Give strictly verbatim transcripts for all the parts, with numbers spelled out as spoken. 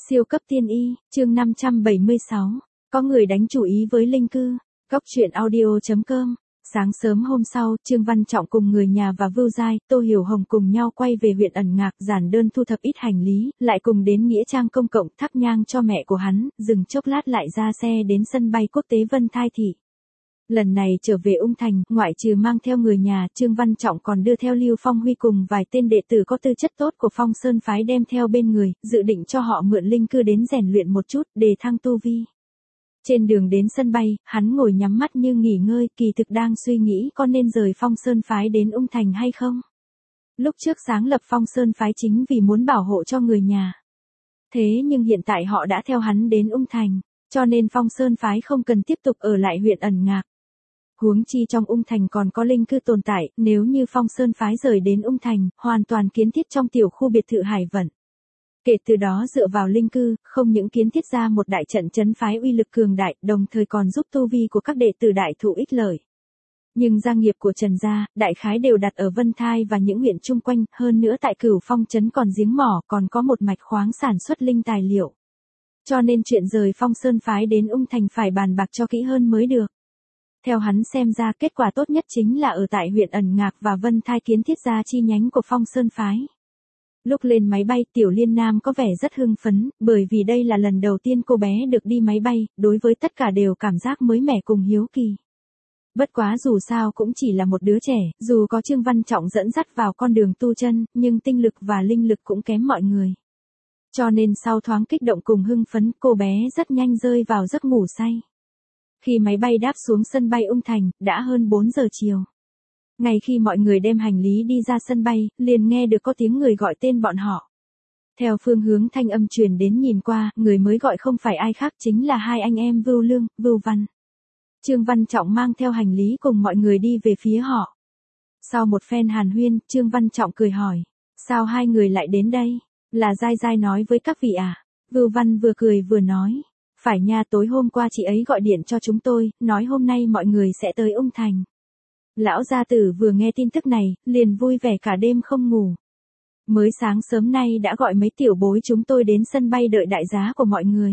Siêu cấp tiên y, chương năm trăm bảy mươi sáu. Có người đánh chủ ý với linh cư. Góc truyện audio chấm com. Sáng sớm hôm sau, Trương Văn Trọng cùng người nhà và Vưu Giai, Tô Hiểu Hồng cùng nhau quay về huyện ẩn ngạc giản đơn thu thập ít hành lý, lại cùng đến nghĩa trang công cộng thắp nhang cho mẹ của hắn, dừng chốc lát lại ra xe đến sân bay quốc tế Vân Thai Thị. Lần này trở về Ung Thành, ngoại trừ mang theo người nhà, Trương Văn Trọng còn đưa theo Lưu Phong Huy cùng vài tên đệ tử có tư chất tốt của Phong Sơn phái đem theo bên người, dự định cho họ mượn linh cư đến rèn luyện một chút, đề thăng tu vi. Trên đường đến sân bay, hắn ngồi nhắm mắt như nghỉ ngơi, kỳ thực đang suy nghĩ có nên rời Phong Sơn phái đến Ung Thành hay không. Lúc trước sáng lập Phong Sơn phái chính vì muốn bảo hộ cho người nhà. Thế nhưng hiện tại họ đã theo hắn đến Ung Thành, cho nên Phong Sơn phái không cần tiếp tục ở lại huyện ẩn ngạc. Huống chi trong Ung Thành còn có linh cư tồn tại, nếu như Phong Sơn phái rời đến Ung Thành, hoàn toàn kiến thiết trong tiểu khu biệt thự Hải Vận. Kể từ đó dựa vào linh cư, không những kiến thiết ra một đại trận trấn phái uy lực cường đại, đồng thời còn giúp tu vi của các đệ tử đại thụ ích lợi. Nhưng gia nghiệp của Trần gia, đại khái đều đặt ở Vân Thai và những huyện chung quanh, hơn nữa tại Cửu Phong trấn còn giếng mỏ, còn có một mạch khoáng sản xuất linh tài liệu. Cho nên chuyện rời Phong Sơn phái đến Ung Thành phải bàn bạc cho kỹ hơn mới được. Theo hắn xem ra kết quả tốt nhất chính là ở tại huyện ẩn ngạc và Vân Thai kiến thiết ra chi nhánh của Phong Sơn phái. Lúc lên máy bay Tiểu Liên Nam có vẻ rất hưng phấn, bởi vì đây là lần đầu tiên cô bé được đi máy bay, đối với tất cả đều cảm giác mới mẻ cùng hiếu kỳ. Bất quá dù sao cũng chỉ là một đứa trẻ, dù có Trương Văn Trọng dẫn dắt vào con đường tu chân, nhưng tinh lực và linh lực cũng kém mọi người. Cho nên sau thoáng kích động cùng hưng phấn, cô bé rất nhanh rơi vào giấc ngủ say. Khi máy bay đáp xuống sân bay Ung Thành, đã hơn bốn giờ chiều. Ngay khi mọi người đem hành lý đi ra sân bay, liền nghe được có tiếng người gọi tên bọn họ. Theo phương hướng thanh âm truyền đến nhìn qua, người mới gọi không phải ai khác chính là hai anh em Vưu Lương, Vưu Văn. Trương Văn Trọng mang theo hành lý cùng mọi người đi về phía họ. Sau một phen hàn huyên, Trương Văn Trọng cười hỏi, sao hai người lại đến đây? Là Giai Giai nói với các vị à? Vưu Văn vừa cười vừa nói, phải nha, tối hôm qua chị ấy gọi điện cho chúng tôi, nói hôm nay mọi người sẽ tới Ung Thành. Lão gia tử vừa nghe tin tức này, liền vui vẻ cả đêm không ngủ. Mới sáng sớm nay đã gọi mấy tiểu bối chúng tôi đến sân bay đợi đại giá của mọi người.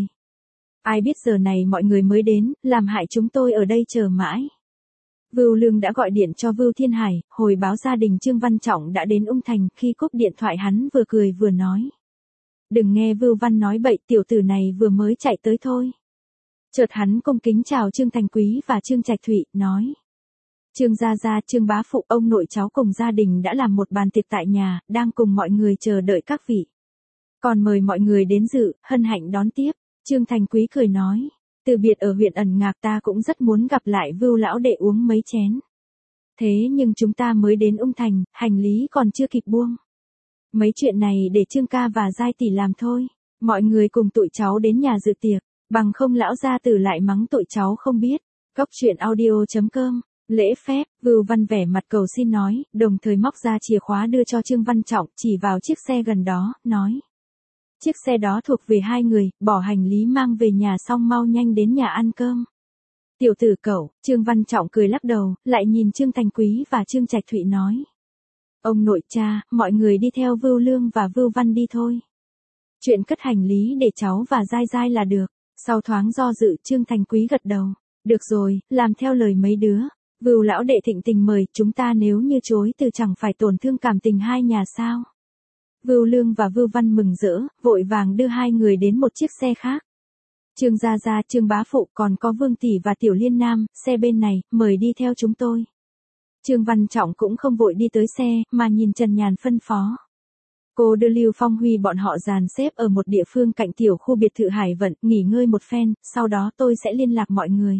Ai biết giờ này mọi người mới đến, làm hại chúng tôi ở đây chờ mãi. Vưu Lương đã gọi điện cho Vưu Thiên Hải, hồi báo gia đình Trương Văn Trọng đã đến Ung Thành, khi cúp điện thoại hắn vừa cười vừa nói. Đừng nghe Vưu Văn nói bậy, tiểu tử này vừa mới chạy tới thôi. Chợt hắn cung kính chào Trương Thành Quý và Trương Trạch Thụy, nói. Trương Gia Gia, Trương Bá Phụ, ông nội cháu cùng gia đình đã làm một bàn tiệc tại nhà, đang cùng mọi người chờ đợi các vị. Còn mời mọi người đến dự, hân hạnh đón tiếp. Trương Thành Quý cười nói, từ biệt ở huyện ẩn ngạc ta cũng rất muốn gặp lại Vưu lão đệ uống mấy chén. Thế nhưng chúng ta mới đến Ung Thành, hành lý còn chưa kịp buông. Mấy chuyện này để Trương ca và Giai tỷ làm thôi, mọi người cùng tụi cháu đến nhà dự tiệc, bằng không lão gia tử lại mắng tụi cháu không biết. Góc truyện audio chấm com. Lễ phép, Vưu Văn vẻ mặt cầu xin nói, đồng thời móc ra chìa khóa đưa cho Trương Văn Trọng, chỉ vào chiếc xe gần đó, nói. Chiếc xe đó thuộc về hai người, bỏ hành lý mang về nhà xong mau nhanh đến nhà ăn cơm. Tiểu tử cẩu, Trương Văn Trọng cười lắc đầu, lại nhìn Trương Thành Quý và Trương Trạch Thụy nói. Ông nội cha, mọi người đi theo Vưu Lương và Vưu Văn đi thôi. Chuyện cất hành lý để cháu và Giai Giai là được. Sau thoáng do dự, Trương Thành Quý gật đầu. Được rồi, làm theo lời mấy đứa. Vưu lão đệ thịnh tình mời, chúng ta nếu như chối từ chẳng phải tổn thương cảm tình hai nhà sao. Vưu Lương và Vưu Văn mừng rỡ, vội vàng đưa hai người đến một chiếc xe khác. Trương Gia Gia, Trương Bá Phụ, còn có Vương Tỷ và Tiểu Liên Nam, xe bên này, mời đi theo chúng tôi. Trương Văn Trọng cũng không vội đi tới xe, mà nhìn Trần Nhàn phân phó. Cô đưa Lưu Phong Huy bọn họ dàn xếp ở một địa phương cạnh tiểu khu biệt thự Hải Vận, nghỉ ngơi một phen, sau đó tôi sẽ liên lạc mọi người.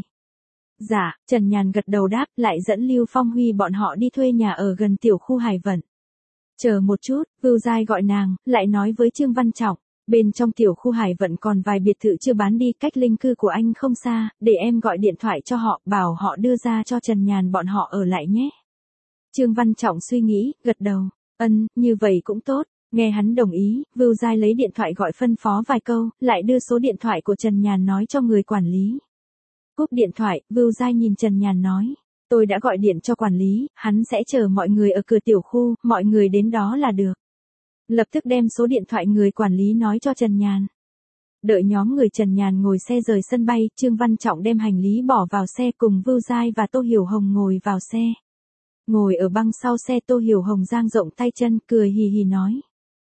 Dạ, Trần Nhàn gật đầu đáp, lại dẫn Lưu Phong Huy bọn họ đi thuê nhà ở gần tiểu khu Hải Vận. Chờ một chút, Vưu Giai gọi nàng, lại nói với Trương Văn Trọng, bên trong tiểu khu Hải Vận còn vài biệt thự chưa bán đi, cách linh cư của anh không xa, để em gọi điện thoại cho họ, bảo họ đưa ra cho Trần Nhàn bọn họ ở lại nhé. Trương Văn Trọng suy nghĩ, gật đầu, ân, như vậy cũng tốt. Nghe hắn đồng ý, Vưu Giai lấy điện thoại gọi phân phó vài câu, lại đưa số điện thoại của Trần Nhàn nói cho người quản lý. Cúp điện thoại, Vưu Giai nhìn Trần Nhàn nói, tôi đã gọi điện cho quản lý, hắn sẽ chờ mọi người ở cửa tiểu khu, mọi người đến đó là được. Lập tức đem số điện thoại người quản lý nói cho Trần Nhàn. Đợi nhóm người Trần Nhàn ngồi xe rời sân bay, Trương Văn Trọng đem hành lý bỏ vào xe cùng Vưu Giai và Tô Hiểu Hồng ngồi vào xe. Ngồi ở băng sau xe, Tô Hiểu Hồng dang rộng tay chân, cười hì hì nói.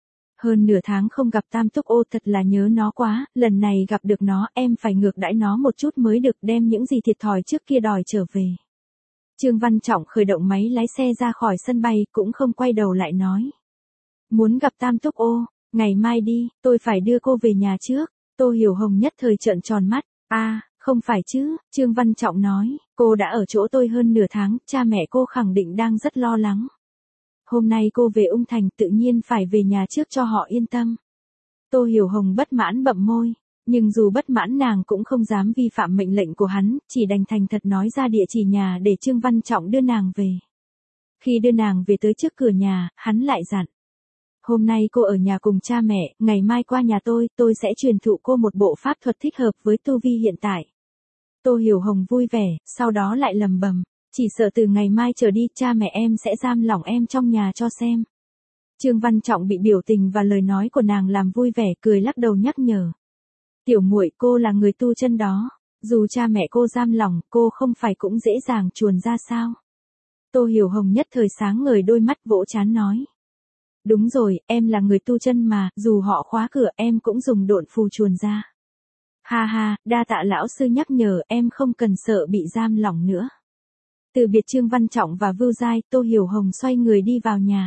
Hơn nửa tháng không gặp Tam Túc Ô, thật là nhớ nó quá, lần này gặp được nó em phải ngược đãi nó một chút mới được, đem những gì thiệt thòi trước kia đòi trở về. Trương Văn Trọng khởi động máy lái xe ra khỏi sân bay, cũng không quay đầu lại nói. Muốn gặp Tam Túc Ô, ngày mai đi, tôi phải đưa cô về nhà trước. Tô Hiểu Hồng nhất thời trợn tròn mắt. A, à, không phải chứ, Trương Văn Trọng nói, cô đã ở chỗ tôi hơn nửa tháng, cha mẹ cô khẳng định đang rất lo lắng. Hôm nay cô về Ung Thành, tự nhiên phải về nhà trước cho họ yên tâm. Tô Hiểu Hồng bất mãn bậm môi, nhưng dù bất mãn nàng cũng không dám vi phạm mệnh lệnh của hắn, chỉ đành thành thật nói ra địa chỉ nhà để Trương Văn Trọng đưa nàng về. Khi đưa nàng về tới trước cửa nhà, hắn lại dặn. Hôm nay cô ở nhà cùng cha mẹ, ngày mai qua nhà tôi, tôi sẽ truyền thụ cô một bộ pháp thuật thích hợp với tu vi hiện tại. Tô Hiểu Hồng vui vẻ, sau đó lại lầm bầm, chỉ sợ từ ngày mai trở đi cha mẹ em sẽ giam lỏng em trong nhà cho xem. Trương Văn Trọng bị biểu tình và lời nói của nàng làm vui vẻ, cười lắc đầu nhắc nhở. Tiểu muội, cô là người tu chân đó, dù cha mẹ cô giam lỏng, cô không phải cũng dễ dàng chuồn ra sao? Tô Hiểu Hồng nhất thời sáng ngời đôi mắt, vỗ trán nói. Đúng rồi, em là người tu chân mà, dù họ khóa cửa em cũng dùng độn phù chuồn ra. Ha ha, đa tạ lão sư nhắc nhở, em không cần sợ bị giam lỏng nữa. Từ biệt Trương Văn Trọng và Vưu Giai, Tô Hiểu Hồng xoay người đi vào nhà.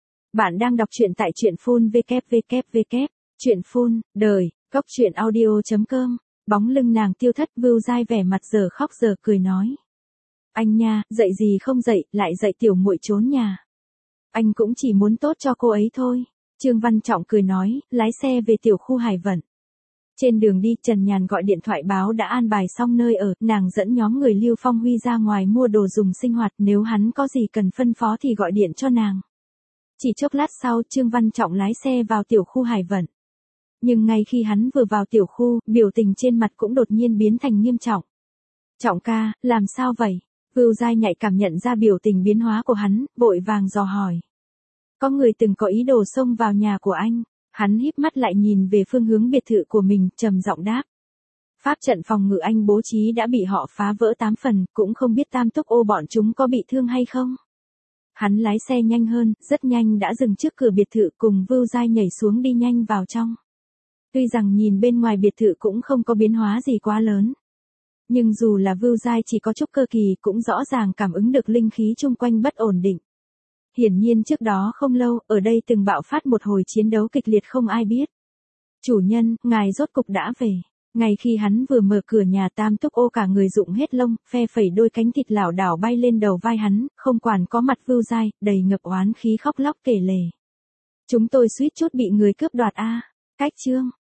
Bạn đang đọc truyện tại truyện phun vê kép vê kép vê kép, truyện phun, đời, góc truyện audio chấm com. Bóng lưng nàng tiêu thất, Vưu Giai vẻ mặt giờ khóc giờ cười nói. Anh nha, dạy gì không dạy, lại dạy tiểu muội trốn nhà. Anh cũng chỉ muốn tốt cho cô ấy thôi. Trương Văn Trọng cười nói, lái xe về tiểu khu Hải Vận. Trên đường đi, Trần Nhàn gọi điện thoại báo đã an bài xong nơi ở, nàng dẫn nhóm người Lưu Phong Huy ra ngoài mua đồ dùng sinh hoạt, nếu hắn có gì cần phân phó thì gọi điện cho nàng. Chỉ chốc lát sau, Trương Văn Trọng lái xe vào tiểu khu Hải Vận. Nhưng ngay khi hắn vừa vào tiểu khu, biểu tình trên mặt cũng đột nhiên biến thành nghiêm trọng. Trọng ca, làm sao vậy? Vưu Giai nhạy cảm nhận ra biểu tình biến hóa của hắn, vội vàng dò hỏi. Có người từng có ý đồ xông vào nhà của anh. Hắn híp mắt lại nhìn về phương hướng biệt thự của mình, trầm giọng đáp. Pháp trận phòng ngự anh bố trí đã bị họ phá vỡ tám phần, cũng không biết Tam Túc Ô bọn chúng có bị thương hay không. Hắn lái xe nhanh hơn, rất nhanh đã dừng trước cửa biệt thự, cùng Vưu Giai nhảy xuống đi nhanh vào trong. Tuy rằng nhìn bên ngoài biệt thự cũng không có biến hóa gì quá lớn. Nhưng dù là Vưu Giai chỉ có chút cơ kỳ cũng rõ ràng cảm ứng được linh khí chung quanh bất ổn định. Hiển nhiên trước đó không lâu, ở đây từng bạo phát một hồi chiến đấu kịch liệt không ai biết. Chủ nhân, ngài rốt cục đã về. Ngay khi hắn vừa mở cửa nhà, Tam Túc Ô cả người rụng hết lông, phe phẩy đôi cánh thịt lảo đảo bay lên đầu vai hắn, không quản có mặt Vưu Giai, đầy ngập oán khí khóc lóc kể lể. Chúng tôi suýt chút bị người cướp đoạt a. Cách chương.